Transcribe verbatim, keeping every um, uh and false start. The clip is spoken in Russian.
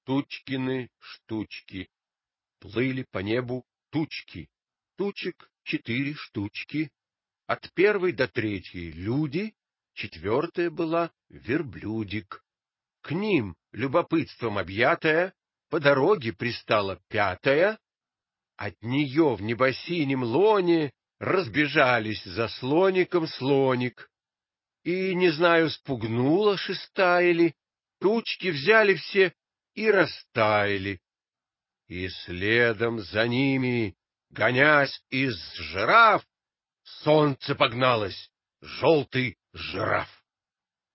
Тучкины штучки. Плыли по небу тучки. Тучек четыре штучки. От первой до третьей люди, четвертая была верблюдик. К ним, любопытством объятая, по дороге пристала пятая. От нее в небосинем лоне разбежались за слоником слоник. И, не знаю, спугнула шестая ли, тучки взяли все и растаяли. И следом за ними, гонясь из жираф, солнце погналось, желтый жираф.